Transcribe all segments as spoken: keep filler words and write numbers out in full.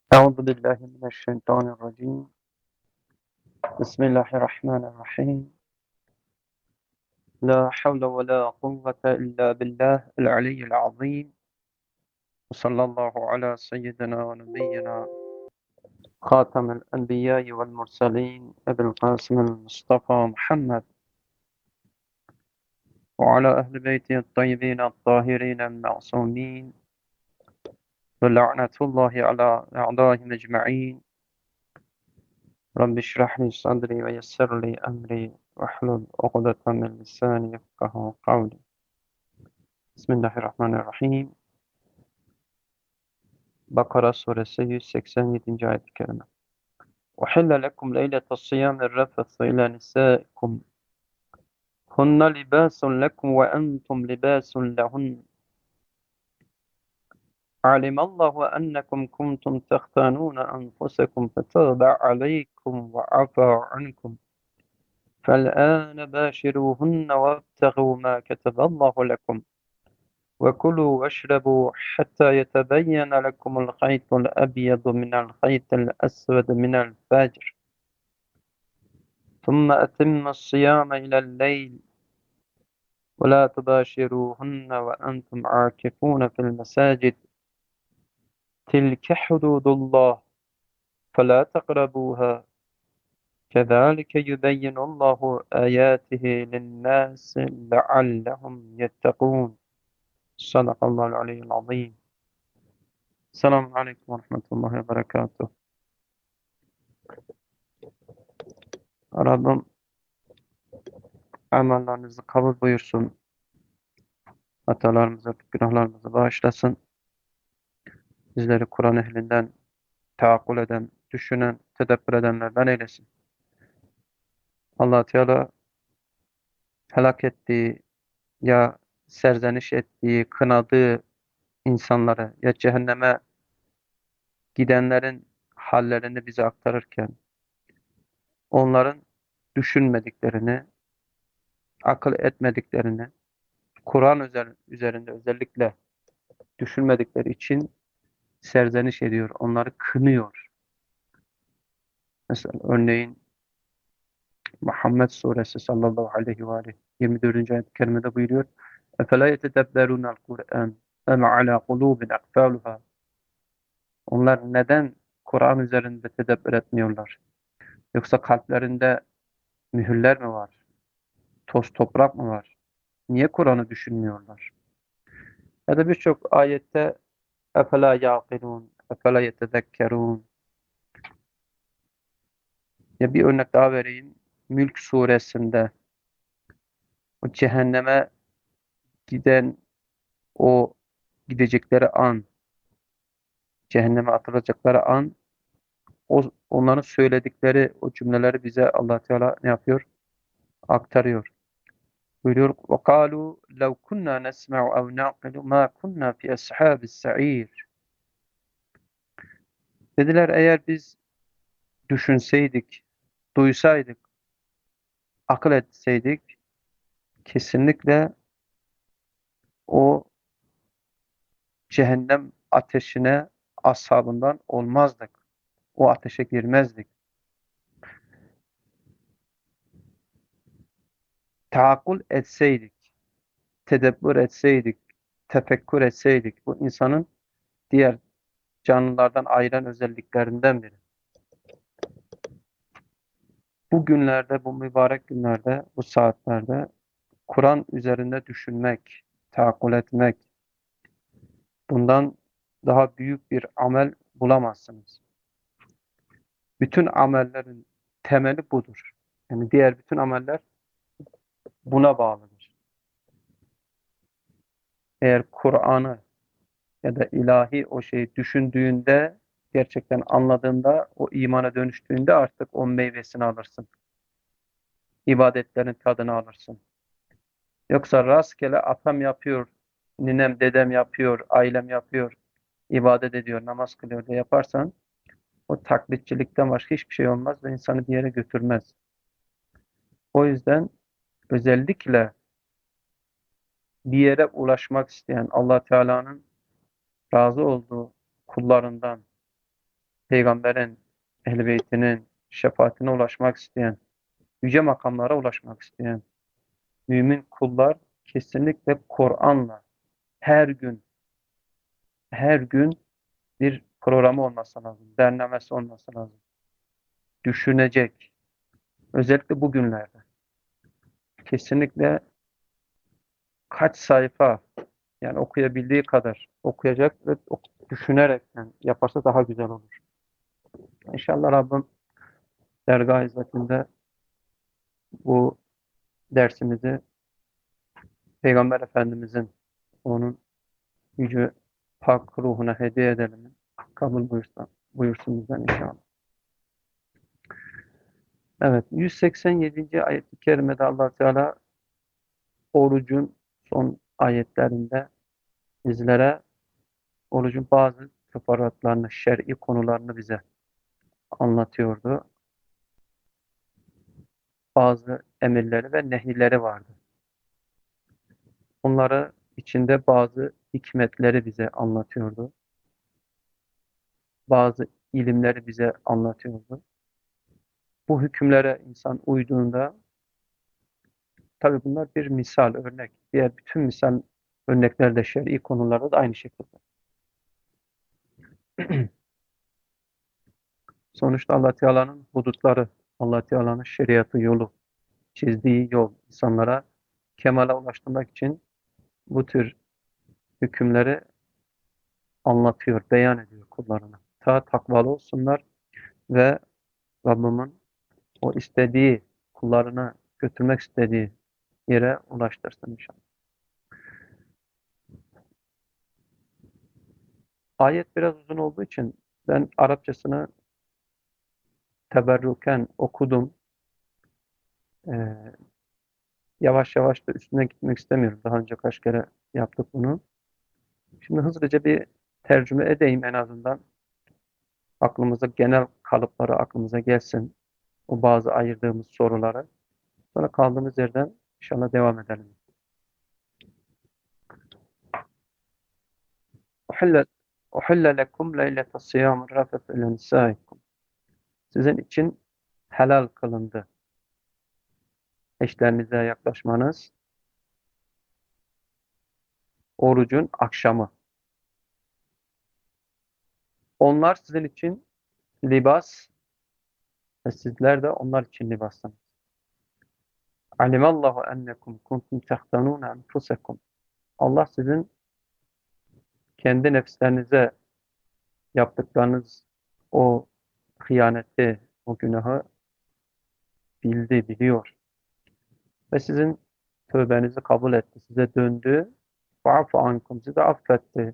أعوذ بالله من الشيطان الرجيم. بسم الله الرحمن الرحيم. لا حول ولا قوة إلا بالله العلي العظيم. وصلى الله على سيدنا ونبينا خاتم الأنبياء والمرسلين أبي القاسم المصطفى محمد وعلى أهل بيته الطيبين الطاهرين المعصومين، ولعنة الله على أعدائهم أجمعين. رب اشرح لي صدري ويسر لي أمري واحلل عقدة من لساني يفقه قولي. Bismillahirrahmanirrahim. Bakara suresi yüz seksen yedinci ayet-i kerime. Uhille lekum leyletas siyamir rafethu ila nisaikum. Hunna libasun lekum ve entum libasun lehun. Alimallahu ennekum kuntum tehtanuna enfusekum fetâbe aleykum ve afa ankum. فالآن باشروهن وابتغوا ما كتب الله لكم وكلوا واشربوا حتى يتبين لكم الخيط الأبيض من الخيط الأسود من الفجر ثم أتم الصيام إلى الليل ولا تباشروهن وأنتم عاكفون في المساجد تلك حدود الله فلا تقربوها كذلك يبين الله آياته للناس لعلهم يتقون. صدق الله العلي العظيم. Selamun Aleyküm ve Rahmetullahi ve Berekatuhu. Rabbim amellerinizi kabul buyursun. Hatalarımızı, günahlarımızı bağışlasın. Bizleri Kur'an ehlinden, taakkul eden, düşünen, tedebbür edenlerden eylesin. Allah Teala helak ettiği ya serzeniş ettiği, kınadığı insanları ya cehenneme gidenlerin hallerini bize aktarırken onların düşünmediklerini, akıl etmediklerini, Kur'an üzer- üzerinde özellikle düşünmedikleri için serzeniş ediyor, onları kınıyor. Mesela örneğin Muhammed Suresi sallallahu aleyhi ve aleyhi yirmi dördüncü ayet-i kerimede buyuruyor. اَفَلَا يَتَدَبَّرُونَ الْقُرْآنِ اَمَ عَلَى قُلُوبٍ اَقْفَالُهَا. Onlar neden Kur'an üzerinde tedebbür etmiyorlar? Yoksa kalplerinde mühürler mi var? Toz toprak mı var? Niye Kur'an'ı düşünmüyorlar? Ya da birçok ayette اَفَلَا يَعْقِلُونَ اَفَلَا يَتَذَكَّرُونَ. Ya bir örnek daha vereyim. Mülk suresinde o cehenneme giden o gidecekleri an, cehenneme atılacakları an, o onların söyledikleri o cümleleri bize Allah Teala ne yapıyor? Aktarıyor. Buyuruyor: وَقَالُوا لَوْ كُنَّا نَسْمَعُ اَوْ نَعْقِلُ مَا كُنَّا فِي أَصْحَابِ السَّعِيرِ. Dediler, eğer biz düşünseydik, duysaydık, akıl etseydik, kesinlikle o cehennem ateşine ashabından olmazdık. O ateşe girmezdik. Taakkul etseydik, tedebbür etseydik, tefekkür etseydik, bu insanın diğer canlılardan ayıran özelliklerinden biri. Bu günlerde, bu mübarek günlerde, bu saatlerde Kur'an üzerinde düşünmek, taakkul etmek, bundan daha büyük bir amel bulamazsınız. Bütün amellerin temeli budur. Yani diğer bütün ameller buna bağlıdır. Eğer Kur'an'ı ya da ilahi o şeyi düşündüğünde, gerçekten anladığında, o imana dönüştüğünde artık o meyvesini alırsın. İbadetlerin tadını alırsın. Yoksa rastgele atam yapıyor, ninem dedem yapıyor, ailem yapıyor, ibadet ediyor, namaz kılıyor diye yaparsan o taklitçilikten başka hiçbir şey olmaz ve insanı bir yere götürmez. O yüzden özellikle bir yere ulaşmak isteyen Allah Teala'nın razı olduğu kullarından peygamberin, ehl-i beytinin şefaatine ulaşmak isteyen, yüce makamlara ulaşmak isteyen mümin kullar kesinlikle Kur'an'la her gün, her gün bir programı olması lazım, derlemesi olması lazım. Düşünecek. Özellikle bu günlerde. Kesinlikle kaç sayfa, yani okuyabildiği kadar okuyacak ve ok- düşünerek yani yaparsa daha güzel olur. İnşallah Rabbim dergâh izzetinde bu dersimizi Peygamber Efendimizin, onun yüce pak ruhuna hediye edelim. Kabul buyursun, buyursun bizden inşallah. Evet, yüz seksen yedinci ayet-i kerimede Allah Teala orucun son ayetlerinde bizlere orucun bazı teferruatlarını, şer'i konularını bize anlatıyordu. Bazı emirleri ve nehirleri vardı. Onları içinde bazı hikmetleri bize anlatıyordu. Bazı ilimleri bize anlatıyordu. Bu hükümlere insan uyduğunda, tabii bunlar bir misal, örnek. Diğer bütün misal örneklerde, şer'i konularda da aynı şekilde. Sonuçta Allah Teala'nın hudutları, Allah Teala'nın şeriatı, yolu, çizdiği yol insanlara kemale ulaştırmak için bu tür hükümleri anlatıyor, beyan ediyor kullarına. Ta takvalı olsunlar ve Rabbimin o istediği, kullarına götürmek istediği yere ulaştırsın inşallah. Ayet biraz uzun olduğu için ben Arapçasını teberrüken okudum. Ee, yavaş yavaş da üstüne gitmek istemiyorum. Daha önce kaç kere yaptık bunu. Şimdi hızlıca bir tercüme edeyim en azından. Aklımıza genel kalıpları aklımıza gelsin. O bazı ayırdığımız soruları. Sonra kaldığımız yerden inşallah devam edelim. Uhille, uhille lekum leylete siyam rafet ile nisaikum. Sizin için helal kılındı. Eşlerinize yaklaşmanız orucun akşamı. Onlar sizin için libas ve sizler de onlar için libassınız. Alimallahu ennekum kuntum tehtanun enfusekum. Allah sizin kendi nefislerinize yaptıklarınız o hıyaneti, o günahı bildi, biliyor. Ve sizin tövbenizi kabul etti, size döndü. Fa'fu ankum, sizi affetti.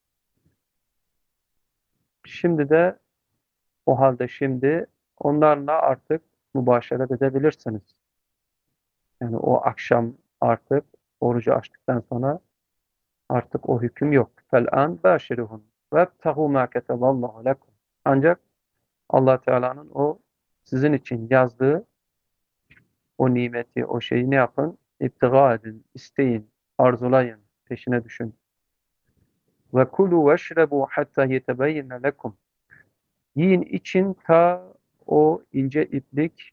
Şimdi de o halde şimdi onlarla artık mübaşeret edebilirsiniz. Yani o akşam artık orucu açtıktan sonra artık o hüküm yok. Fel'an bâşiruhun vebtehû mâ keteballahu lekum. Ancak Allah Teala'nın o sizin için yazdığı o nimeti, o şeyi ne yapın? İptiga edin, isteyin, arzulayın, peşine düşün. Ve kulu veşrebu hatta yetebeyyene lekum. Yiyin için ta o ince iplik,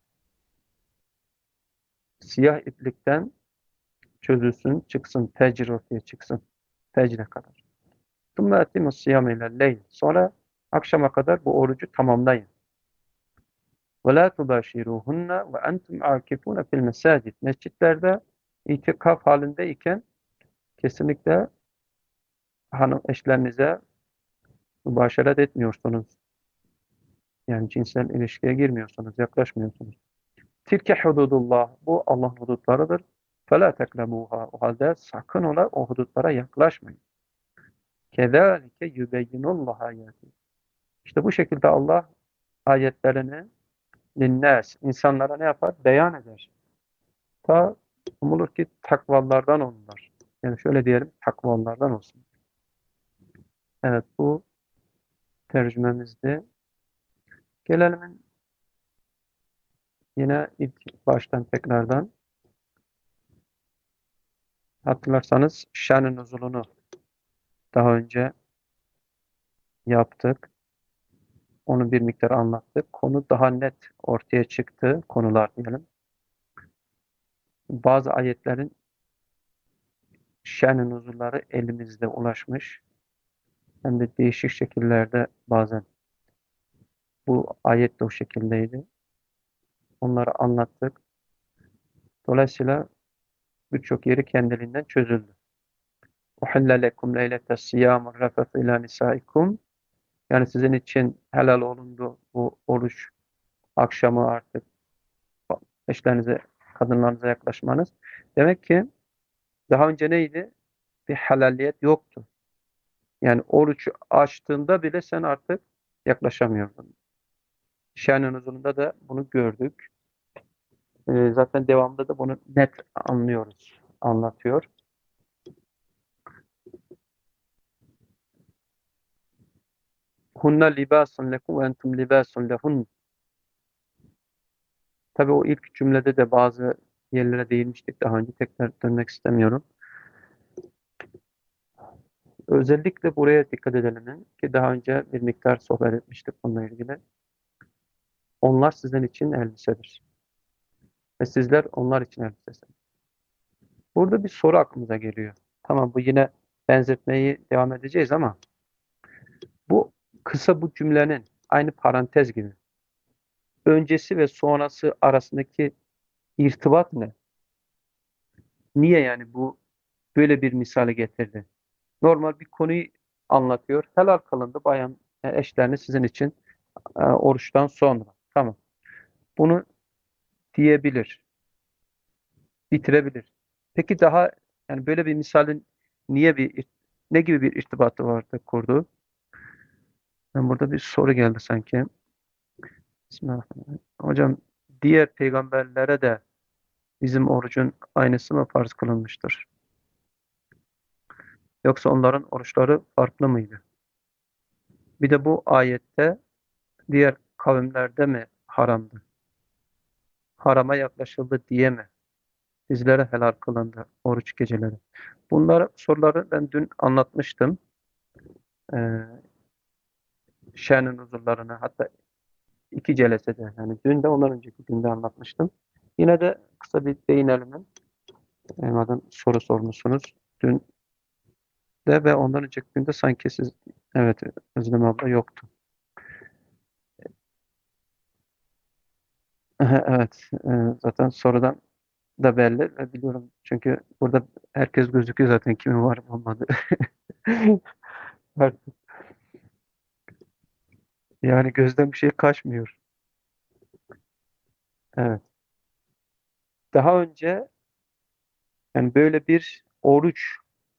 siyah iplikten çözülsün, çıksın, fecr ortaya çıksın. Fecre kadar. ثُمَّ اَتِمُ الصِّيَامَ اِلَى اللَّيْلِ. Sonra akşama kadar bu orucu tamamlayın. وَلَا تُبَاشِرُوهُنَّ وَاَنْتُمْ عَاكِفُونَ فِي الْمَسَاجِدِ. Mescitlerde itikaf halindeyken kesinlikle hanım eşlerinize mübaşeret etmiyorsunuz. Yani cinsel ilişkiye girmiyorsunuz, yaklaşmıyorsunuz. Tilke hududullah. Bu Allah'ın hudutlarıdır. فَلَا تَقْرَبُوهَا. O halde sakın ola o hudutlara yaklaşmayın. كَذَٰلِكَ يُبَيِّنُ اللّٰهَ آيَاتِهِ. İşte bu şekilde Allah ayetlerini linnas, insanlara ne yapar? Beyan eder. Ta umulur ki takvalardan onlar. Yani şöyle diyelim, takvalardan olsun. Evet, bu tercümemizdi. Gelelim yine ilk baştan tekrardan. Hatırlarsanız şan-ı nuzulunu daha önce yaptık. Onu bir miktar anlattık. Konu daha net ortaya çıktı. Konular diyelim. Bazı ayetlerin şen-i nuzulları elimizde ulaşmış. Hem de değişik şekillerde bazen. Bu ayet de o şekildeydi. Onları anlattık. Dolayısıyla birçok yeri kendiliğinden çözüldü. Uhille lekum leylete siyâmur rafethu ilâ nisâikum. Yani sizin için helal olundu bu oruç akşamı artık eşlerinize, kadınlarınıza yaklaşmanız. Demek ki daha önce neydi? Bir helalliyet yoktu. Yani orucu açtığında bile sen artık yaklaşamıyordun. Şen-i nuzulunda da bunu gördük. Ee, zaten devamında da bunu net anlıyoruz, anlatıyor. Hunna libasun lekum ve entum libasun lehun. Tabii o ilk cümlede de bazı yerlere değinmiştik daha önce. Tekrar dönmek istemiyorum. Özellikle buraya dikkat edelim ki daha önce bir miktar sohbet etmiştik bununla ilgili. Onlar sizin için elbisedir. Ve sizler onlar için elbisesiniz. Burada bir soru aklımıza geliyor. Tamam, bu yine benzetmeyi devam edeceğiz ama bu kısa bu cümlenin aynı parantez gibi öncesi ve sonrası arasındaki irtibat ne? Niye yani bu böyle bir misale getirdi? Normal bir konuyu anlatıyor. Helal kılındı bayan e, eşlerini sizin için e, oruçtan sonra. Tamam. Bunu diyebilir, bitirebilir. Peki daha yani böyle bir misalin niye bir ne gibi bir irtibatı vardı kurdu? Ben burada bir soru geldi sanki. Bismillahirrahmanirrahim. Hocam diğer peygamberlere de bizim orucun aynısı mı farz kılınmıştır? Yoksa onların oruçları farklı mıydı? Bir de bu ayette diğer kavimlerde mi haramdı? Harama yaklaşıldı diye mi? Bizlere helal kılındı oruç geceleri. Bunlar soruları ben dün anlatmıştım. Ee, Şen-i nuzullarını hatta iki celesede yani dün de ondan önceki günde anlatmıştım. Yine de kısa bir değinelim. Ee, madem soru sormuşsunuz. Dün de ve ondan önceki günde sanki siz evet Özlem abla yoktu. Evet, e, zaten sorudan da belli ve biliyorum çünkü burada herkes gözüküyor zaten kimin var olmadı. Artık yani gözden bir şey kaçmıyor. Evet. Daha önce yani böyle bir oruç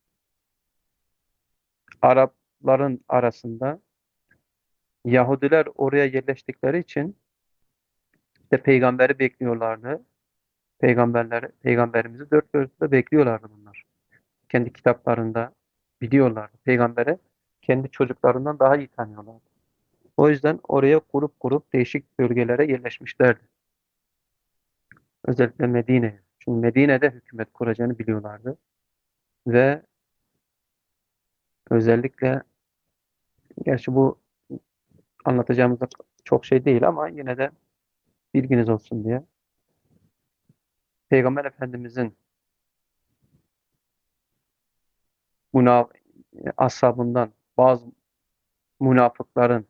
Arapların arasında Yahudiler oraya yerleştikleri için de peygamberi bekliyorlardı. Peygamberleri, peygamberimizi dört gözle bekliyorlardı bunlar. Kendi kitaplarında biliyorlardı. Peygamberi kendi çocuklarından daha iyi tanıyorlardı. O yüzden oraya grup grup değişik bölgelere yerleşmişlerdi. Özellikle Medine'ye. Çünkü Medine'de hükümet kuracağını biliyorlardı. Ve özellikle gerçi bu anlatacağımız da çok şey değil ama yine de bilginiz olsun diye. Peygamber Efendimizin münaf ashabından bazı münafıkların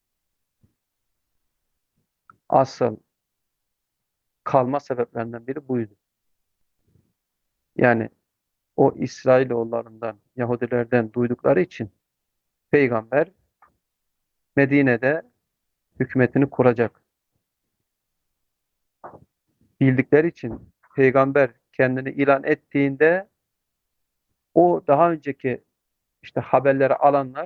asıl kalma sebeplerinden biri buydu. Yani o İsrailoğullarından, Yahudilerden duydukları için peygamber Medine'de hükümetini kuracak. Bildikleri için peygamber kendini ilan ettiğinde o daha önceki işte haberleri alanlar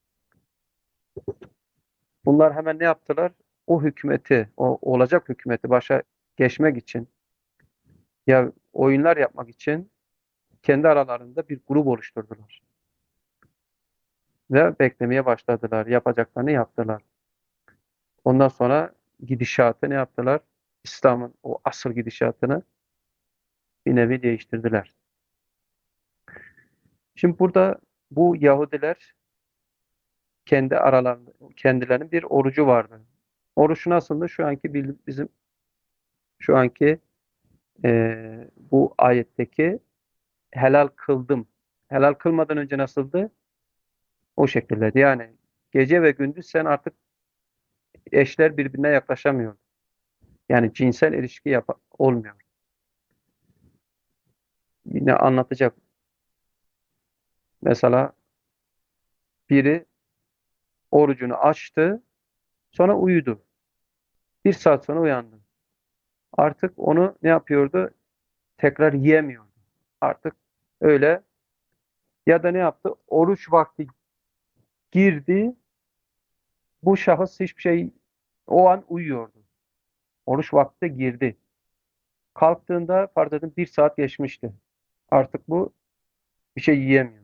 bunlar hemen ne yaptılar? O hükümeti, o olacak hükümeti başa geçmek için ya oyunlar yapmak için kendi aralarında bir grup oluşturdular. Ve beklemeye başladılar. Yapacaklarını yaptılar. Ondan sonra gidişatı ne yaptılar? İslam'ın o asıl gidişatını bir nevi değiştirdiler. Şimdi burada bu Yahudiler kendi aralarında kendilerinin bir orucu vardı. Oruç nasıldı? Şu anki bil- bizim şu anki e, bu ayetteki helal kıldım. Helal kılmadan önce nasıldı? O şekildeydi. Yani gece ve gündüz sen artık eşler birbirine yaklaşamıyor. Yani cinsel ilişki yap olmuyor. Yine anlatacak. Mesela biri orucunu açtı, sonra uyudu. Bir saat sonra uyandı. Artık onu ne yapıyordu? Tekrar yiyemiyordu. Artık öyle ya da ne yaptı? Oruç vakti girdi. Bu şahıs hiçbir şey o an uyuyordu. Oruç vakti girdi. Kalktığında farz edin bir saat geçmişti. Artık bu bir şey yiyemiyor.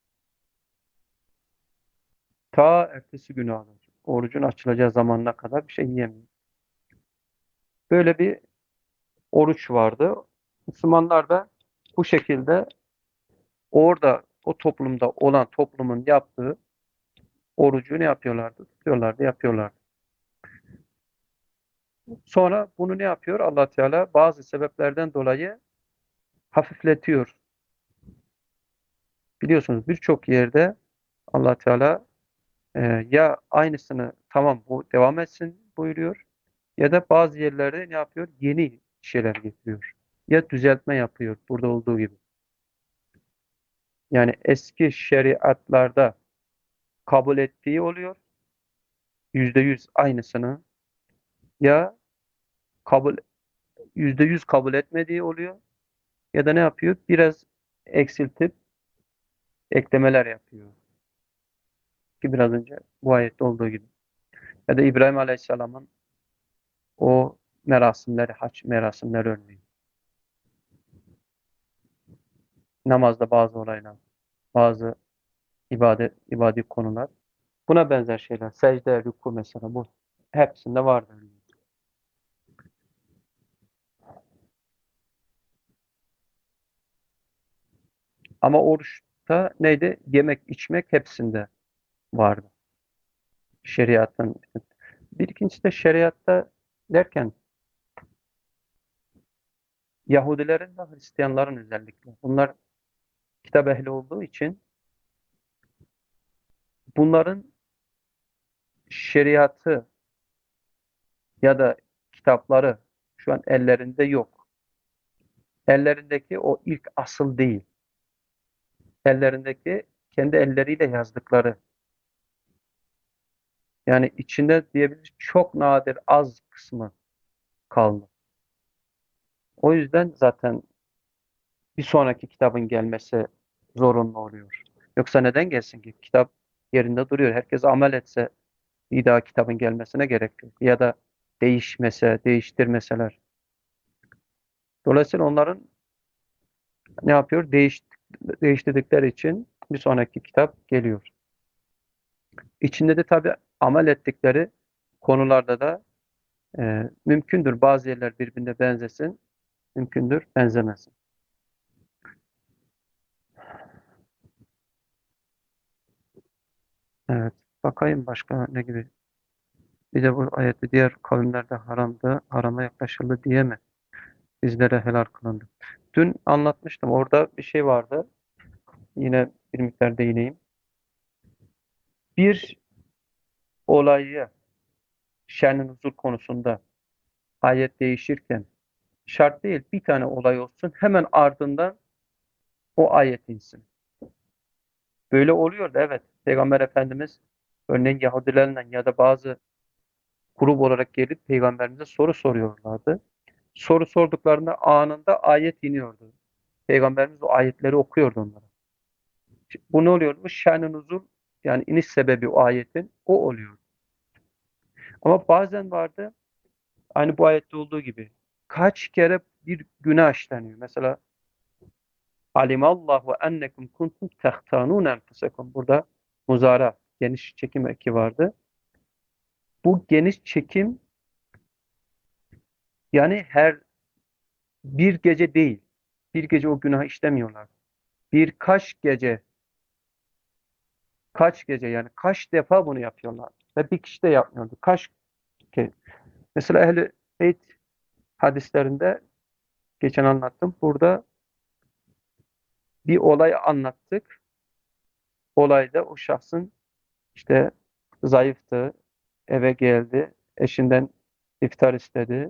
Ta ertesi günü alır. Orucun açılacağı zamanına kadar bir şey yiyemiyor. Böyle bir oruç vardı. Müslümanlar da bu şekilde orada o toplumda olan toplumun yaptığı orucu ne yapıyorlardı? Tutuyorlardı, yapıyorlardı. Sonra bunu ne yapıyor? Allah Teala bazı sebeplerden dolayı hafifletiyor. Biliyorsunuz birçok yerde Allah Teala e, ya aynısını tamam bu devam etsin buyuruyor ya da bazı yerlerde ne yapıyor? Yeni şeyler getiriyor. Ya düzeltme yapıyor burada olduğu gibi. Yani eski şeriatlarda kabul ettiği oluyor. Yüzde yüz aynısını ya kabul yüzde yüz kabul etmediği oluyor ya da ne yapıyor? Biraz eksiltip eklemeler yapıyor. Ki biraz önce bu ayette olduğu gibi. Ya da İbrahim Aleyhisselam'ın o merasimleri, hac merasimleri örneğin. Namazda bazı olaylar, bazı ibadet, ibadi konular. Buna benzer şeyler. Secde, rükû mesela bu. Hepsinde vardır. Ama oruçta neydi? Yemek, içmek hepsinde vardı. Şeriatın. Bir ikincisi de şeriatta derken Yahudilerin ve Hristiyanların özellikle. Bunlar kitap ehli olduğu için bunların şeriatı ya da kitapları şu an ellerinde yok. Ellerindeki o ilk asıl değil. Ellerindeki kendi elleriyle yazdıkları. Yani içinde diyebiliriz çok nadir az kısmı kaldı. O yüzden zaten bir sonraki kitabın gelmesi zorunlu oluyor. Yoksa neden gelsin ki? Kitap yerinde duruyor. Herkes amel etse bir daha kitabın gelmesine gerek yok. Ya da değişmese, değiştirmeseler. Dolayısıyla onların ne yapıyor? Değiş, değiştirdikleri için bir sonraki kitap geliyor. İçinde de tabii amel ettikleri konularda da e, mümkündür. Bazı yerler birbirine benzesin, mümkündür benzemesin. Evet. Bakayım başka ne gibi. Bir de bu ayette diğer kavimlerde haramdı, harama yaklaşıldı diye mi bizlere helal kılındı? Dün anlatmıştım. Orada bir şey vardı. Yine bir miktar değineyim. Bir olayı şen-i nuzul konusunda ayet değişirken şart değil bir tane olay olsun hemen ardından o ayet insin. Böyle oluyor da evet. Peygamber Efendimiz örneğin Yahudilerle ya da bazı grup olarak gelip Peygamberimize soru soruyorlardı. Soru sorduklarında anında ayet iniyordu. Peygamberimiz o ayetleri okuyordu onlara. Bu ne oluyordu? Şen-i nuzul yani iniş sebebi o ayetin o oluyor. Ama bazen vardı aynı bu ayette olduğu gibi kaç kere bir günah işleniyor. Mesela alimallahu ennekum kuntum tehtanun enfusekum. Burada muzara geniş çekim eki vardı. Bu geniş çekim yani her bir gece değil. Bir gece o günah işlemiyorlar. Birkaç gece Kaç gece yani kaç defa bunu yapıyorlar. Ve bir kişi de yapmıyordu. Kaç kez. Mesela Ehl-i Beyt hadislerinde geçen anlattım. Burada bir olay anlattık. Olayda o şahsın işte zayıftı, eve geldi, eşinden iftar istedi.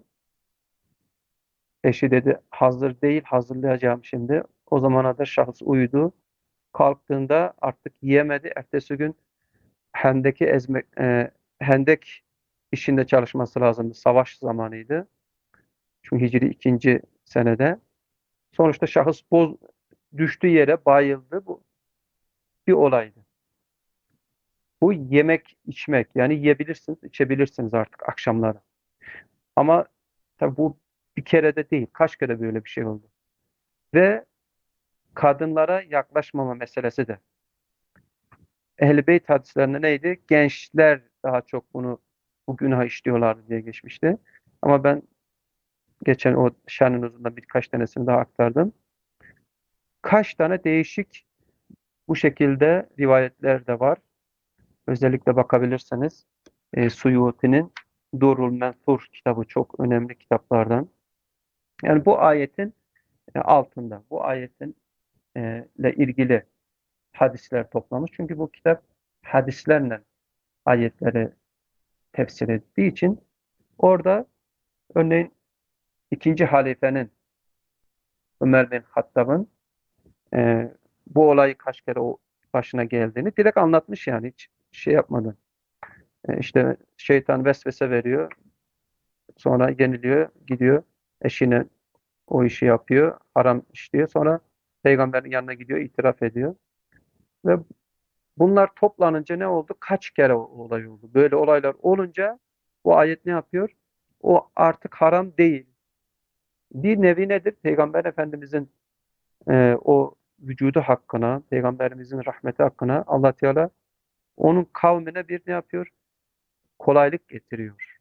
Eşi dedi hazır değil, hazırlayacağım şimdi. O zamana kadar şahıs uyudu. Kalktığında artık yiyemedi. Ertesi gün hendeki ezmek, e, hendek işinde çalışması lazımdı. Savaş zamanıydı. Çünkü Hicri ikinci senede. Sonuçta şahıs boz, düştü yere bayıldı. Bu bir olaydı. Bu yemek içmek yani yiyebilirsiniz, içebilirsiniz artık akşamları. Ama tabii bu bir kere de değil, kaç kere böyle bir şey oldu. Ve kadınlara yaklaşmama meselesi de. Ehl-i Beyt hadislerinde neydi? Gençler daha çok bunu bu günah işliyorlardı diye geçmişti. Ama ben geçen o Şerh-i Nuzul'da birkaç tanesini daha aktardım. Kaç tane değişik bu şekilde rivayetler de var. Özellikle bakabilirseniz e, Suyuti'nin Durrul Mensur kitabı çok önemli kitaplardan. Yani bu ayetin e, altında, bu ayetin e, ile ilgili hadisler toplamış. Çünkü bu kitap hadislerle ayetleri tefsir ettiği için orada örneğin ikinci halifenin Ömer bin Hattab'ın e, bu olayı kaç kere o başına geldiğini direkt anlatmış yani hiç şey yapmadan. E, işte şeytan vesvese veriyor, sonra yeniliyor, gidiyor eşine o işi yapıyor, haram işliyor. Sonra peygamberin yanına gidiyor, itiraf ediyor. Ve bunlar toplanınca ne oldu? Kaç kere o olay oldu? Böyle olaylar olunca bu ayet ne yapıyor? O artık haram değil. Bir nevi nedir? Peygamber Efendimizin e, o vücudu hakkına, Peygamberimizin rahmeti hakkına Allah Teala onun kavmine bir ne yapıyor? Kolaylık getiriyor.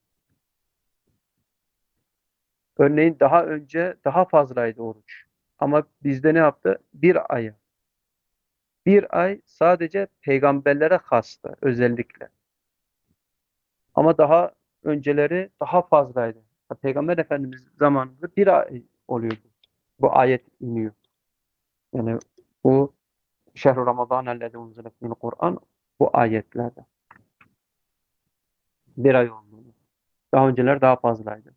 Örneğin daha önce daha fazlaydı oruç. Ama bizde ne yaptı? Bir ay. Bir ay sadece peygamberlere hastı özellikle. Ama daha önceleri daha fazlaydı. Peygamber Efendimiz zamanında bir ay oluyordu. Bu ayet iniyor. Yani bu şehr-i Ramazan ellezî unzile fîhil Kur'an bu ayetlerde. Bir ay oldu. Daha önceler daha fazlaydı.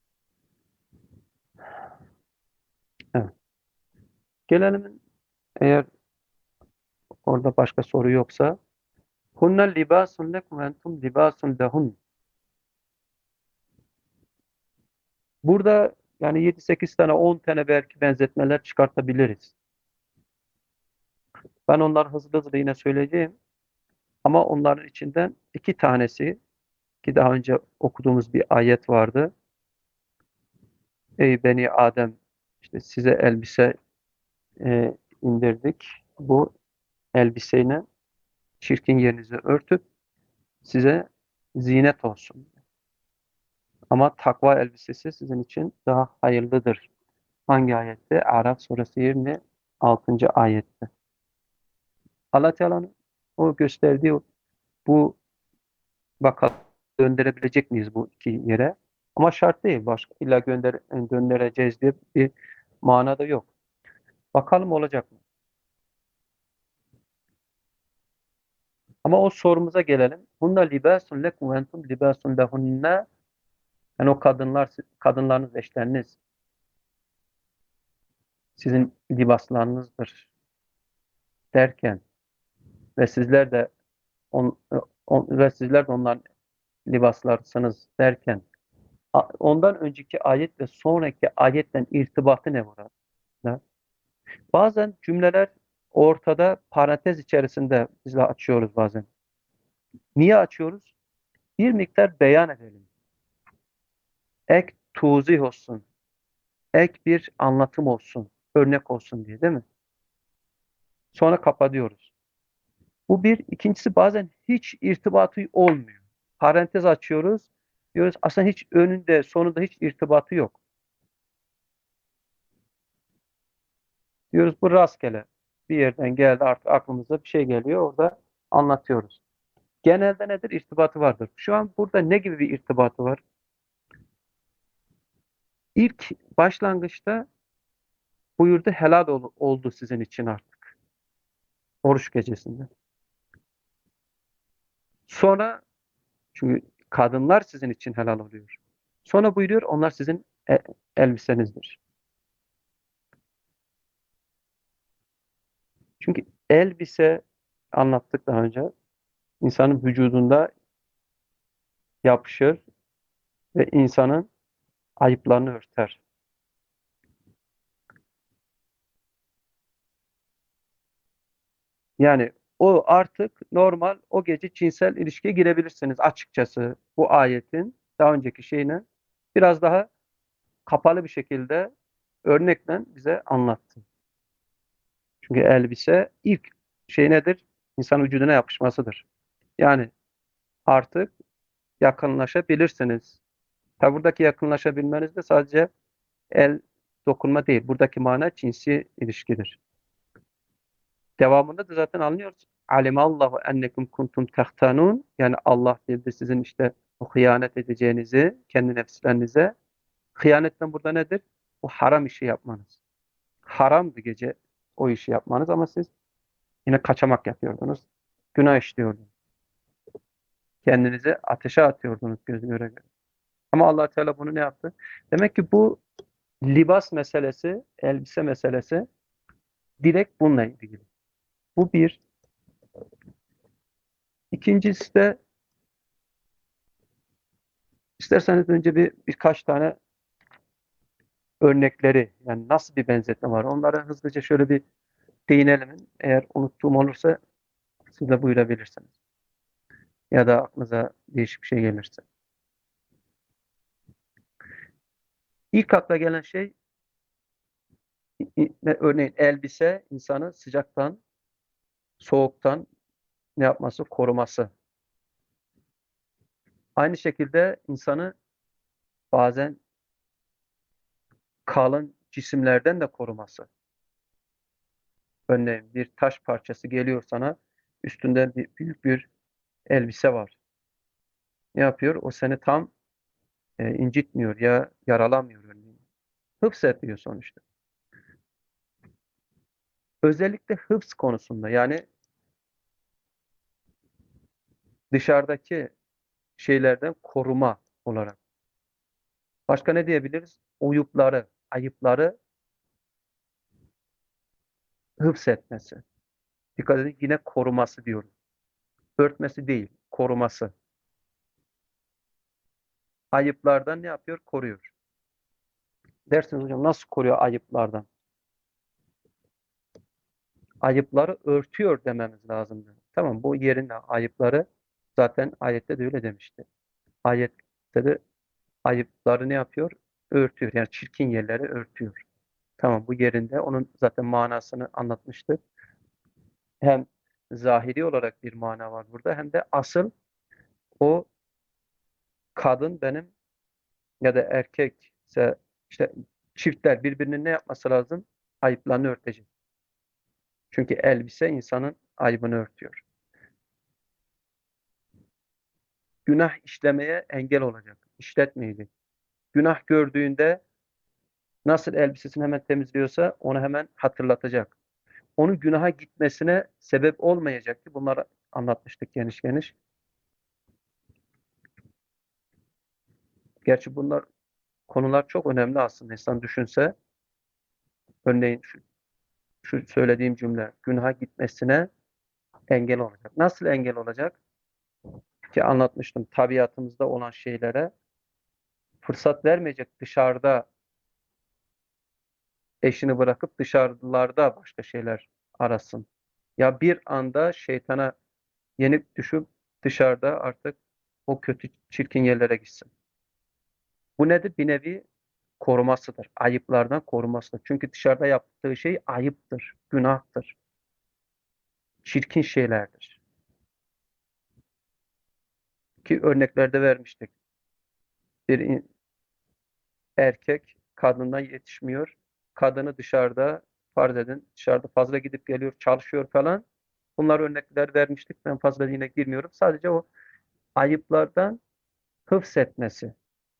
Evet. Gelelim eğer orada başka soru yoksa Hunne libâsun lekum ve entum libâsun lehun. Burada yani yedi sekiz tane on tane belki benzetmeler çıkartabiliriz. Ben onları hızlı hızlı yine söyleyeceğim. Ama onların içinden iki tanesi ki daha önce okuduğumuz bir ayet vardı. Ey beni Adem işte size elbise e, indirdik. Bu elbiseyle çirkin yerinizi örtüp size zinet olsun. Ama takva elbisesi sizin için daha hayırlıdır. Hangi ayette? Araf suresi yirmi altıncı ayette. Allah Teala'nın o gösterdiği bu bakalım gönderebilecek miyiz bu iki yere? Ama şart değil. Başka illa gönder göndereceğiz diye bir manada yok. Bakalım olacak mı? Ama o sorumuza gelelim. Hunna libasun lekum ve entum libasun lehunne. Yani o kadınlar, kadınlarınız, eşleriniz sizin libaslarınızdır derken ve sizler de on, on- ve sizler de onların libaslarsınız derken a- ondan önceki ayetle sonraki ayetten irtibatı ne burada? Bazen cümleler ortada parantez içerisinde biz de açıyoruz bazen. Niye açıyoruz? Bir miktar beyan edelim. Ek tuzih olsun. Ek bir anlatım olsun. Örnek olsun diye değil mi? Sonra kapatıyoruz. Bu bir. İkincisi bazen hiç irtibatı olmuyor. Parantez açıyoruz. Diyoruz aslında hiç önünde sonunda hiç irtibatı yok. Diyoruz bu rastgele. Bir yerden geldi artık aklımıza bir şey geliyor orada. anlatıyoruz. Genelde nedir? İrtibatı vardır. Şu an burada ne gibi bir irtibatı var? İlk başlangıçta buyurdu helal ol- oldu sizin için artık. Oruç gecesinde. Sonra çünkü kadınlar sizin için helal oluyor. Sonra buyuruyor onlar sizin e- elbisenizdir. Çünkü elbise anlattık daha önce insanın vücudunda yapışır ve insanın ayıplarını örter. Yani o artık normal o gece cinsel ilişkiye girebilirsiniz açıkçası bu ayetin daha önceki şeyine biraz daha kapalı bir şekilde örnekle bize anlattı. Çünkü elbise ilk şey nedir? İnsan vücuduna yapışmasıdır. Yani artık yakınlaşabilirsiniz. Tabi buradaki yakınlaşabilmeniz de sadece el dokunma değil. Buradaki mana cinsi ilişkidir. Devamında da zaten anlıyoruz. Alimallahu ennekum kuntum tehtanun. Yani Allah bildi sizin işte o hıyanet edeceğinizi kendi nefslerinize. Hıyanetten burada nedir? O haram işi yapmanız. Haramdı gece o işi yapmanız ama siz yine kaçamak yapıyordunuz. Günah işliyordunuz. Kendinizi ateşe atıyordunuz gözü göre göre. Ama Allah Teala bunu ne yaptı? Demek ki bu libas meselesi, elbise meselesi direkt bununla ilgili. Bu bir. İkincisi de isterseniz önce bir birkaç tane örnekleri yani nasıl bir benzetme var onlara hızlıca şöyle bir değinelim. Eğer unuttuğum olursa siz de buyurabilirsiniz. Ya da aklınıza değişik bir şey gelirse. İlk akla gelen şey örneğin elbise insanı sıcaktan, soğuktan ne yapması? Koruması. Aynı şekilde insanı bazen kalın cisimlerden de koruması. Örneğin bir taş parçası geliyor sana, üstünde bir, büyük bir elbise var. Ne yapıyor? O seni tam e, incitmiyor ya yaralamıyor örneğin. Hıfz ediyor sonuçta. Özellikle hıfz konusunda yani dışarıdaki şeylerden koruma olarak. Başka ne diyebiliriz? Uyupları, ayıpları hıfz etmesi. Dikkat edin yine koruması diyorum. Örtmesi değil, koruması. Ayıplardan ne yapıyor? Koruyor. Dersiniz hocam nasıl koruyor ayıplardan? Ayıpları örtüyor dememiz lazımdı. Tamam bu yerinde ayıpları zaten ayette de öyle demişti. Ayette de ayıpları ne yapıyor? Örtüyor. Yani çirkin yerleri örtüyor. Tamam bu yerinde onun zaten manasını anlatmıştık. Hem zahiri olarak bir mana var burada hem de asıl o kadın benim ya da erkekse işte çiftler birbirinin ne yapması lazım? Ayıplarını örtecek. Çünkü elbise insanın ayıbını örtüyor. Günah işlemeye engel olacak. İşletmeyecek. Günah gördüğünde nasıl elbisesini hemen temizliyorsa onu hemen hatırlatacak. Onun günaha gitmesine sebep olmayacaktı. Bunları anlatmıştık geniş geniş. Gerçi bunlar konular çok önemli aslında. İnsan düşünse örneğin şu, şu söylediğim cümle günaha gitmesine engel olacak. Nasıl engel olacak? Ki anlatmıştım tabiatımızda olan şeylere fırsat vermeyecek dışarıda eşini bırakıp dışarılarda başka şeyler arasın. Ya bir anda şeytana yenik düşüp dışarıda artık o kötü çirkin yerlere gitsin. Bu nedir? Bir nevi korumasıdır. Ayıplardan korumasıdır. Çünkü dışarıda yaptığı şey ayıptır, günahtır, çirkin şeylerdir. Ki örneklerde vermiştik. Bir in- erkek kadından yetişmiyor. Kadını dışarıda farz edin dışarıda fazla gidip geliyor, çalışıyor falan. Bunlar örnekler vermiştik. Ben fazla yine girmiyorum. Sadece o ayıplardan hıfzetmesi.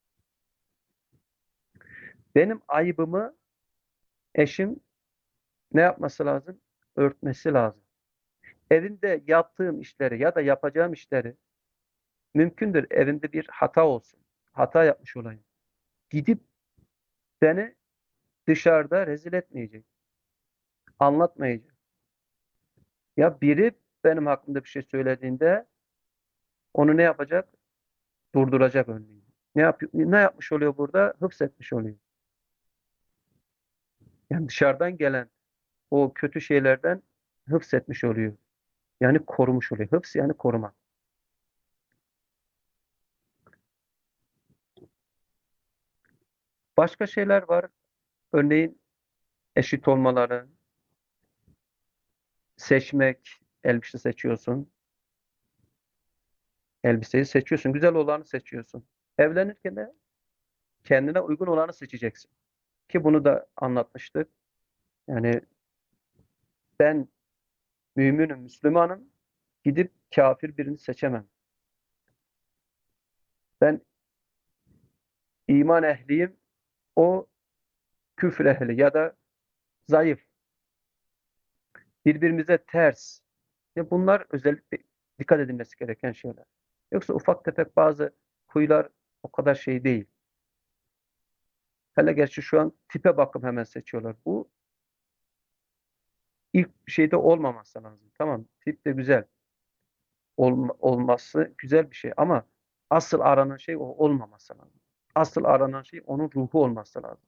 Benim ayıbımı eşim ne yapması lazım? Örtmesi lazım. Evinde yaptığım işleri ya da yapacağım işleri mümkündür evinde bir hata olsun. Hata yapmış olayım. Gidip beni dışarıda rezil etmeyecek. Anlatmayacak. Ya biri benim hakkımda bir şey söylediğinde onu ne yapacak? Durduracak örneğin. Ne yapıyor? Ne yapmış oluyor burada? Hıfzetmiş oluyor. Yani dışarıdan gelen o kötü şeylerden hıfzetmiş oluyor. Yani korumuş oluyor. Hıfz yani koruma. Başka şeyler var. Örneğin eşit olmaları, seçmek, elbise seçiyorsun. Elbiseyi seçiyorsun. Güzel olanı seçiyorsun. Evlenirken de kendine uygun olanı seçeceksin. Ki bunu da anlatmıştık. Yani ben müminim, Müslümanım. Gidip kafir birini seçemem. Ben iman ehliyim. O küfür ehli ya da zayıf. Birbirimize ters. Ya bunlar özellikle dikkat edilmesi gereken şeyler. Yoksa ufak tefek bazı huylar o kadar şey değil. Hele gerçi şu an tipe bakıp hemen seçiyorlar. Bu ilk şeyde olmaması lazım. Tamam, tip de güzel. Olma- olması güzel bir şey ama asıl aranan şey o olmaması lazım. Asıl aranan şey onun ruhu olması lazım.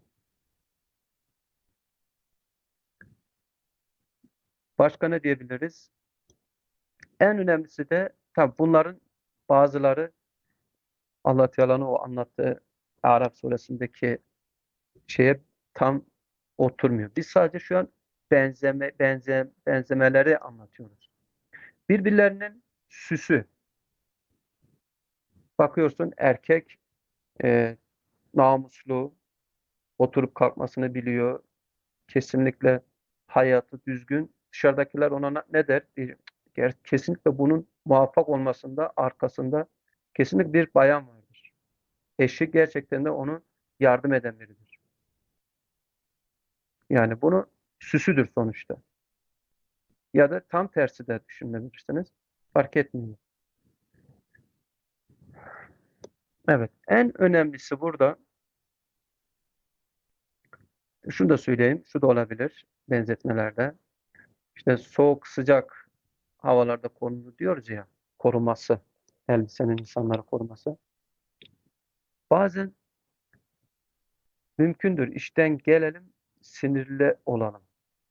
Başka ne diyebiliriz? En önemlisi de tabii bunların bazıları Allah Teala'nın o anlattığı Araf suresindeki şeye tam oturmuyor. Biz sadece şu an benzeme benze, benzemeleri anlatıyoruz. Birbirlerinin süsü. Bakıyorsun erkek e, namuslu, oturup kalkmasını biliyor. Kesinlikle hayatı düzgün. Dışarıdakiler ona na- ne der? Bir- ger- Kesinlikle bunun muvaffak olmasında arkasında kesinlikle bir bayan vardır. Eşi gerçekten de onu yardım eden biridir. Yani bunu süsüdür sonuçta. Ya da tam tersi de düşünebilirsiniz. Fark etmiyor. Evet. En önemlisi burada şunu da söyleyeyim. Şu da olabilir benzetmelerde. İşte soğuk sıcak havalarda korunur diyoruz ya. Koruması. Elbisenin insanları koruması. Bazen mümkündür işten gelelim sinirli olalım.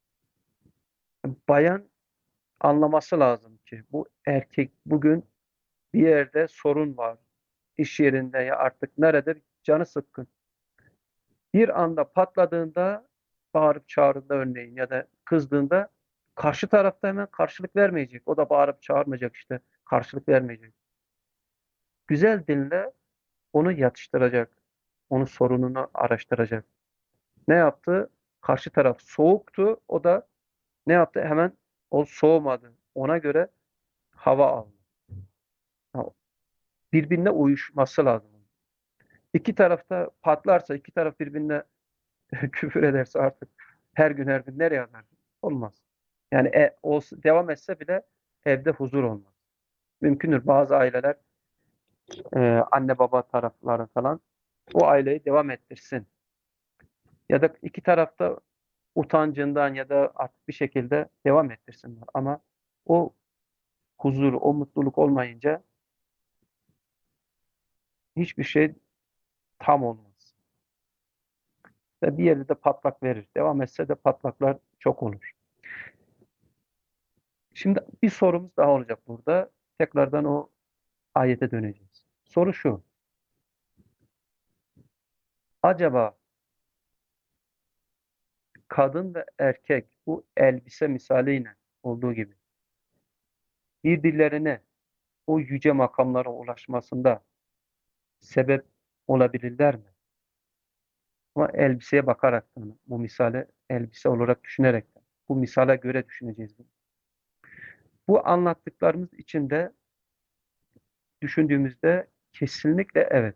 Bayan anlaması lazım ki bu erkek bugün bir yerde sorun var. İş yerinde ya artık neredir canı sıkkın. Bir anda patladığında bağırıp çağırdığında örneğin ya da kızdığında karşı tarafta hemen karşılık vermeyecek. O da bağırıp çağırmayacak işte. Karşılık vermeyecek. Güzel dille onu yatıştıracak. Onun sorununu araştıracak. Ne yaptı? Karşı taraf soğuktu. O da ne yaptı? Hemen o soğumadı. Ona göre hava aldı. Ha, birbirine uyuşması lazım. İki tarafta patlarsa, iki taraf birbirine küfür ederse artık her gün her gün nereye kadar? Olmaz. Yani e, o devam etse bile evde huzur olmaz. Mümkündür bazı aileler e, anne baba tarafları falan o aileyi devam ettirsin. Ya da iki tarafta utancından ya da artık bir şekilde devam ettirsinler. Ama o huzur, o mutluluk olmayınca hiçbir şey tam olmaz. Ve bir yerde de patlak verir. Devam etse de patlaklar çok olur. Şimdi bir sorumuz daha olacak burada. Tekrardan o ayete döneceğiz. Soru şu. Acaba kadın ve erkek bu elbise misaliyle olduğu gibi birbirlerine o yüce makamlara ulaşmasında sebep olabilirler mi? Ama elbiseye bakarak bu misale elbise olarak düşünerek bu misale göre düşüneceğiz. Bu anlattıklarımız içinde düşündüğümüzde kesinlikle evet.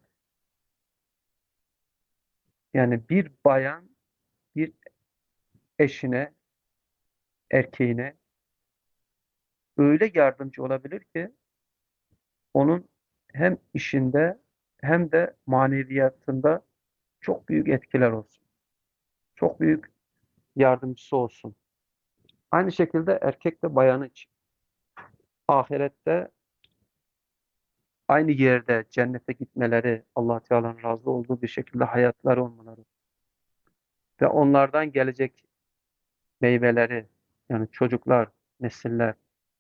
Yani bir bayan bir eşine, erkeğine öyle yardımcı olabilir ki onun hem işinde hem de maneviyatında çok büyük etkiler olsun. Çok büyük yardımcısı olsun. Aynı şekilde erkek de bayanı için. Ahirette aynı yerde cennete gitmeleri, Allah Teala'nın razı olduğu bir şekilde hayatları olmaları ve onlardan gelecek meyveleri, yani çocuklar, nesiller,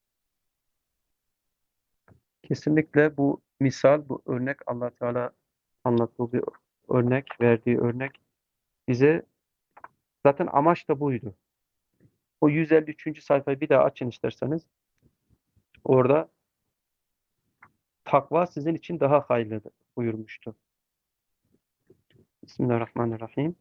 kesinlikle bu misal, bu örnek, Allah Teala anlattığı bir örnek, verdiği örnek bize zaten amaç da buydu. O yüz elli üçüncü sayfayı bir daha açın isterseniz. Orada takva sizin için daha hayırlıdır buyurmuştu. Bismillahirrahmanirrahim.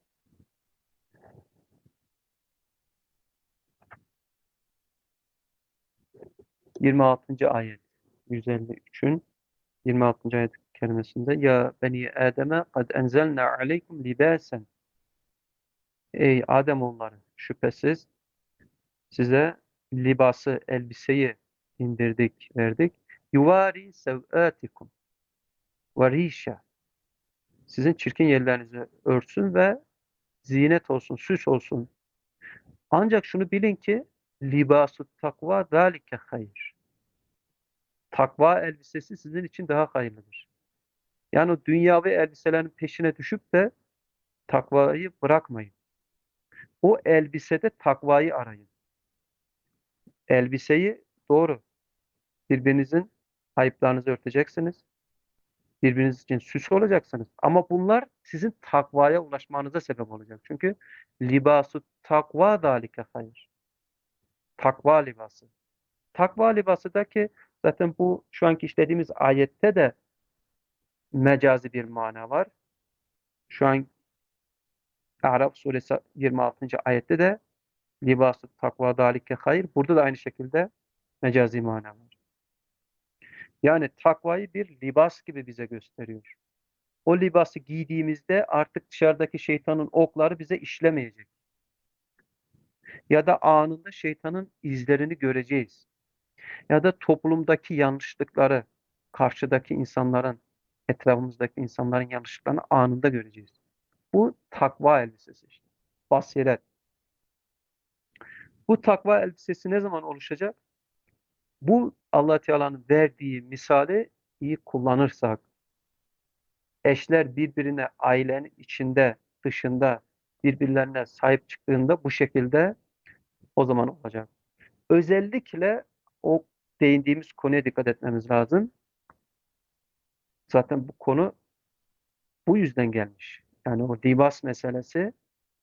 yirmi altıncı ayet. yüz elli üçün yirmi altıncı ayet kerimesinde ya beni Adem'e kad enzelna aleykum libasen. Ey Ademoğulları, şüphesiz size libası, elbiseyi indirdik, verdik. Yuvari sevâtikum ve rîşâ. Sizin çirkin yerlerinizi örtsün ve zinet olsun, süs olsun. Ancak şunu bilin ki libasu takva zâlike hayır. Takva elbisesi sizin için daha hayırlıdır. Yani o dünyavi elbiselerin peşine düşüp de takvayı bırakmayın. O elbisede takvayı arayın. Elbiseyi doğru. Birbirinizin ayıplarınızı örteceksiniz. Birbiriniz için süs olacaksınız. Ama bunlar sizin takvaya ulaşmanıza sebep olacak. Çünkü libasu takva dalike hayır. Takva libası. Takva libası da ki zaten bu şu anki işlediğimiz ayette de mecazi bir mana var. Şu an Araf suresi yirmi altıncı ayette de libası takva dalike hayır. Burada da aynı şekilde mecazi mana var. Yani takvayı bir libas gibi bize gösteriyor. O libası giydiğimizde artık dışarıdaki şeytanın okları bize işlemeyecek. Ya da anında şeytanın izlerini göreceğiz. Ya da toplumdaki yanlışlıkları, karşıdaki insanların, etrafımızdaki insanların yanlışlıklarını anında göreceğiz. Bu takva elbisesi işte. Basiret. Bu takva elbisesi ne zaman oluşacak? Bu Allah Teala'nın verdiği misali iyi kullanırsak, eşler birbirine ailenin içinde, dışında birbirlerine sahip çıktığında bu şekilde o zaman olacak. Özellikle o değindiğimiz konuya dikkat etmemiz lazım. Zaten bu konu bu yüzden gelmiş. Yani o libas meselesi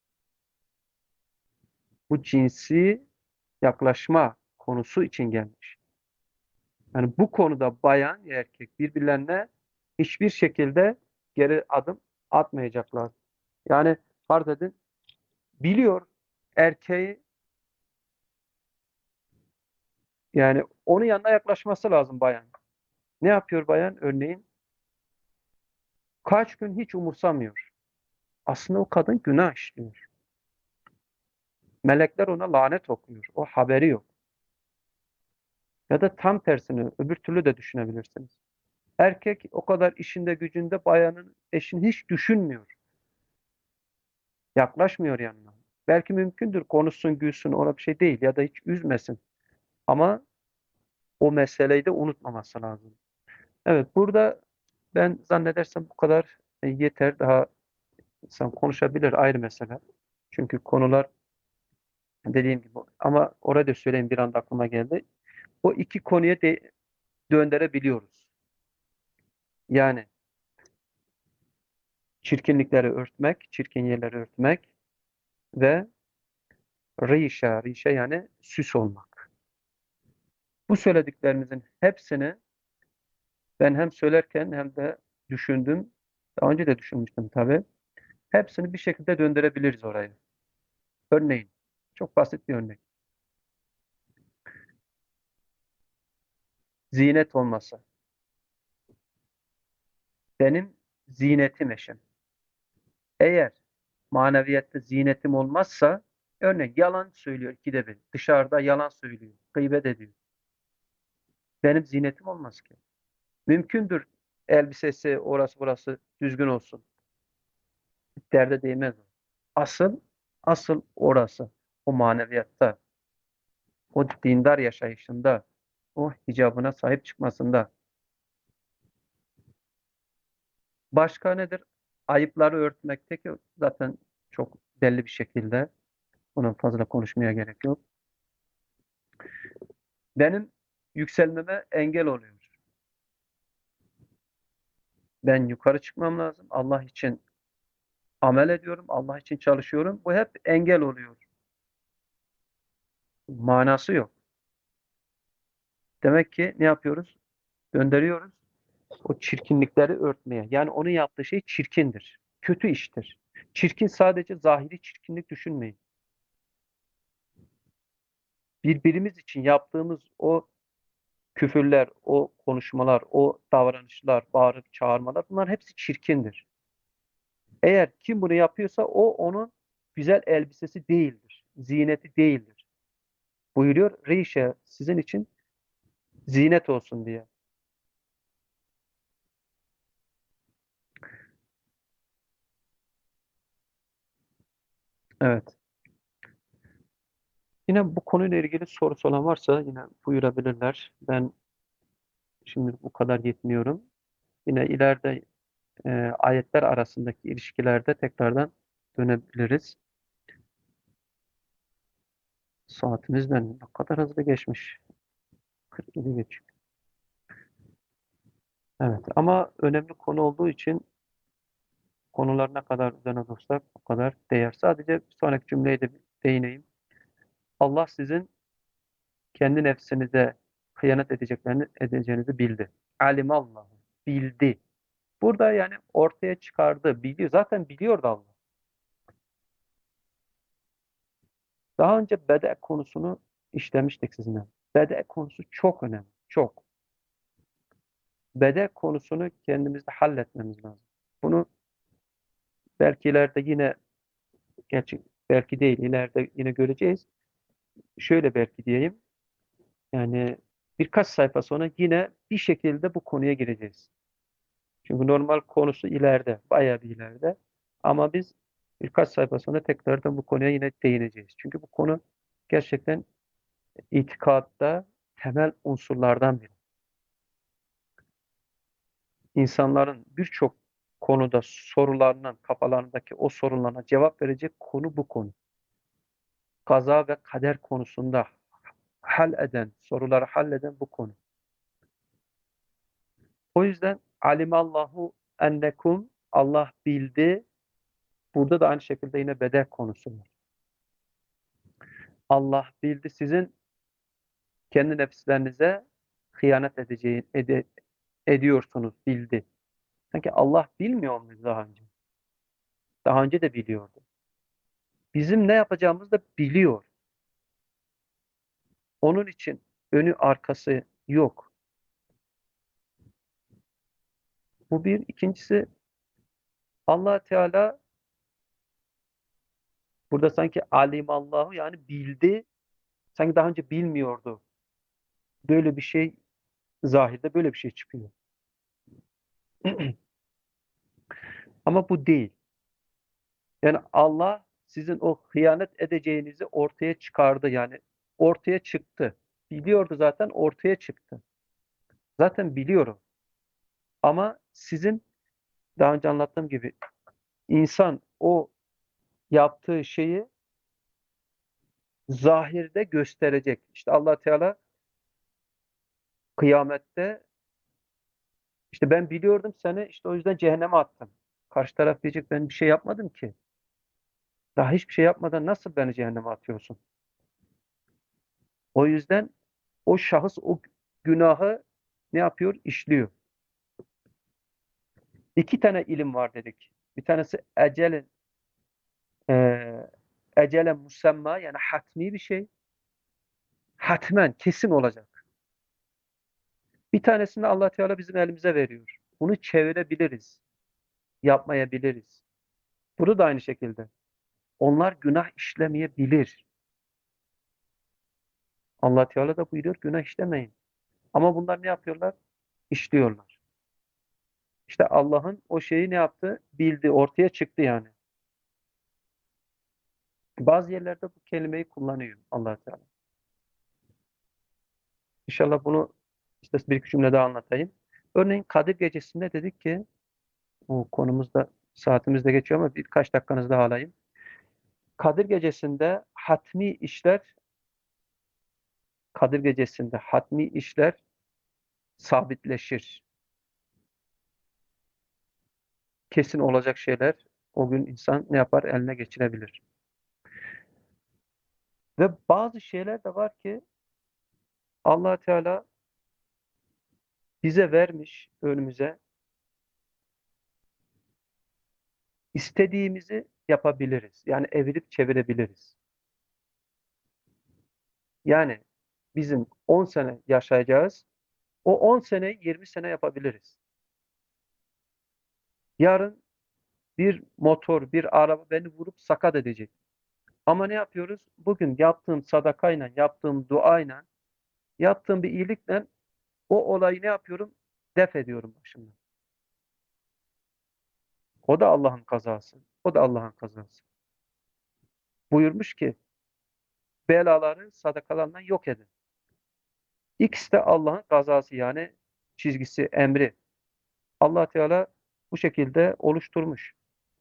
bu cinsi yaklaşma konusu için gelmiş. Yani bu konuda bayan ve erkek birbirlerine hiçbir şekilde geri adım atmayacaklar. Yani farz edin biliyor erkeği, yani onun yanına yaklaşması lazım bayan. Ne yapıyor bayan? Örneğin kaç gün hiç umursamıyor. Aslında o kadın günah işliyor. Melekler ona lanet okuyor. O haberi yok. Ya da tam tersini öbür türlü de düşünebilirsiniz. Erkek o kadar işinde gücünde bayanın eşini hiç düşünmüyor. Yaklaşmıyor yanına. Belki mümkündür konuşsun gülsün ona bir şey değil ya da hiç üzmesin. Ama o meseleyi de unutmaması lazım. Evet, burada ben zannedersem bu kadar e, yeter. Daha insan konuşabilir, ayrı mesele. Çünkü konular dediğim gibi, ama orada söyleyeyim bir anda aklıma geldi. O iki konuya de döndürebiliyoruz. Yani çirkinlikleri örtmek, çirkin yerleri örtmek ve rişa, rişa yani süs olmak. Bu söylediklerimizin hepsini ben hem söylerken hem de düşündüm. Daha önce de düşünmüştüm tabii. Hepsini bir şekilde döndürebiliriz oraya. Örneğin, çok basit bir örnek. zinet olması. Benim zinetim eşim. Eğer maneviyatta zinetim olmazsa, örneğin yalan söylüyor ikide bir. Dışarıda yalan söylüyor. Gıybet ediyor. Benim zinetim olmaz ki. Mümkündür elbisesi orası burası düzgün olsun. Derde değmez o. Asıl, asıl orası. O maneviyatta, o dindar yaşayışında, o hicabına sahip çıkmasında. Başka nedir? Ayıpları örtmekte ki zaten çok belli bir şekilde. Buna fazla konuşmaya gerek yok. Benim yükselmeme engel oluyor. Ben yukarı çıkmam lazım. Allah için amel ediyorum. Allah için çalışıyorum. Bu hep engel oluyor. Manası yok. Demek ki ne yapıyoruz? Gönderiyoruz. O çirkinlikleri örtmeye. Yani onun yaptığı şey çirkindir. Kötü iştir. Çirkin sadece zahiri çirkinlik düşünmeyin. Birbirimiz için yaptığımız o küfürler, o konuşmalar, o davranışlar, bağırıp çağırmalar bunlar hepsi çirkindir. Eğer kim bunu yapıyorsa o onun güzel elbisesi değildir. Ziyneti değildir. Buyuruyor Rişe sizin için zinet olsun diye. Evet. Yine bu konuyla ilgili sorusu olan varsa yine buyurabilirler. Ben şimdi bu kadar yetmiyorum. Yine ileride e, ayetler arasındaki ilişkilerde tekrardan dönebiliriz. Saatimizden ne kadar hızlı geçmiş. kırk yedi geç. Evet ama önemli konu olduğu için konular ne kadar üzerine dursak o kadar değer. Sadece bir sonraki cümleye de değineyim. Allah sizin kendi nefsinize hıyanet edeceklerini edeceğinizi bildi. Alimallahu. Bildi. Burada yani ortaya çıkardı. Biliyor. Zaten biliyordu Allah. Daha önce bede konusunu işlemiştik sizinle. Bede konusu çok önemli. Çok. Bede konusunu kendimizde halletmemiz lazım. Bunu belki ileride yine gerçi belki değil ileride yine göreceğiz. Şöyle belki diyeyim. Yani birkaç sayfa sonra yine bir şekilde bu konuya gireceğiz. Çünkü normal konusu ileride, bayağı bir ileride. Ama biz birkaç sayfa sonra tekrardan bu konuya yine değineceğiz. Çünkü bu konu gerçekten itikatta temel unsurlardan biri. İnsanların birçok konuda sorularının kafalarındaki o sorunlarına cevap verecek konu bu konu. Kaza ve kader konusunda hal eden, soruları halleden bu konu. O yüzden alimallahu ennekum Allah bildi. Burada da aynı şekilde yine bedel konusu var. Allah bildi sizin kendi nefislerinize hıyanet edeceği, ede, ediyorsunuz bildi. Sanki Allah bilmiyor muydu daha önce? Daha önce de biliyordu. Bizim ne yapacağımızı da biliyor. Onun için önü arkası yok. Bu bir. İkincisi Allah Teala burada sanki alimallahu yani bildi. Sanki daha önce bilmiyordu. Böyle bir şey zahirde böyle bir şey çıkıyor. Ama bu değil. Yani Allah sizin o hıyanet edeceğinizi ortaya çıkardı. Yani ortaya çıktı. Biliyordu zaten ortaya çıktı. Zaten biliyorum. Ama sizin daha önce anlattığım gibi insan o yaptığı şeyi zahirde gösterecek. İşte Allah Teala kıyamette işte ben biliyordum seni işte o yüzden cehenneme attım. Karşı taraf diyecek ben bir şey yapmadım ki. Daha hiçbir şey yapmadan nasıl beni cehenneme atıyorsun? O yüzden o şahıs o günahı ne yapıyor? İşliyor. İki tane ilim var dedik. Bir tanesi ecel, e, ecele musemma yani hatmi bir şey. Hatmen kesin olacak. Bir tanesini Allah Teala bizim elimize veriyor. Bunu çevirebiliriz, yapmayabiliriz. Bunu da aynı şekilde. Onlar günah işlemeyebilir. Allah Teala da buyuruyor günah işlemeyin. Ama bunlar ne yapıyorlar? İşliyorlar. İşte Allah'ın o şeyi ne yaptı? Bildi, ortaya çıktı yani. Bazı yerlerde bu kelimeyi kullanıyor Allah Teala. İnşallah bunu işte bir iki cümle daha anlatayım. Örneğin Kadir Gecesi'nde dedik ki, bu konumuzda saatimizde geçiyor ama birkaç dakikanızı daha alayım. Kadir Gecesi'nde hatmi işler, Kadir Gecesi'nde hatmi işler sabitleşir. Kesin olacak şeyler o gün insan ne yapar? Eline geçirebilir. Ve bazı şeyler de var ki Allah Teala bize vermiş önümüze, istediğimizi yapabiliriz. Yani evirip çevirebiliriz. Yani bizim on sene yaşayacağız. O on sene yirmi sene yapabiliriz. Yarın bir motor, bir araba beni vurup sakat edecek. Ama ne yapıyoruz? Bugün yaptığım sadakayla, yaptığım duayla, yaptığım bir iyilikle o olayı ne yapıyorum? Def ediyorum başımdan. O da Allah'ın kazası. O da Allah'ın kazası. Buyurmuş ki belaları sadakalarla yok edin. İkisi de Allah'ın kazası yani çizgisi, emri. Allah Teala bu şekilde oluşturmuş.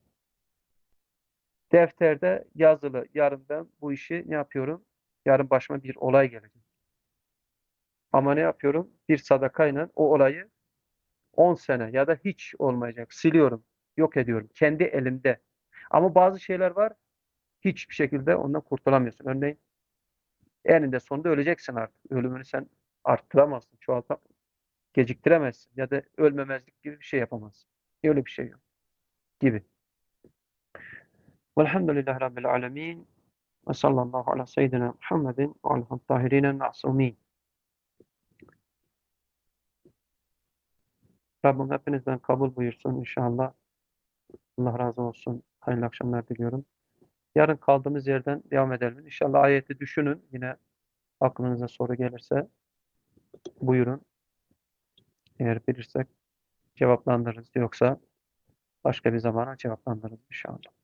Defterde yazılı. Yarın ben bu işi ne yapıyorum? Yarın başıma bir olay gelecek. Ama ne yapıyorum? Bir sadakayla o olayı on sene ya da hiç olmayacak. Siliyorum. Yok ediyorum. Kendi elimde. Ama bazı şeyler var. Hiçbir şekilde ondan kurtulamıyorsun. Örneğin eninde sonunda öleceksin artık. Ölümünü sen arttıramazsın. Çoğaltamazsın. Geciktiremezsin. Ya da ölmemezlik gibi bir şey yapamazsın. Öyle bir şey yok. Gibi. Velhamdülillahi Rabbil alemin. Ve sallallahu ala seyyidina Muhammedin ve aleyhi tahirine ma'sumin. Rabbim hepinizden kabul buyursun inşallah. Allah razı olsun. Hayırlı akşamlar diliyorum. Yarın kaldığımız yerden devam edelim. İnşallah ayeti düşünün. Yine aklınıza soru gelirse buyurun. Eğer bilirsek cevaplandırırız. Yoksa başka bir zamana cevaplandırırız inşallah.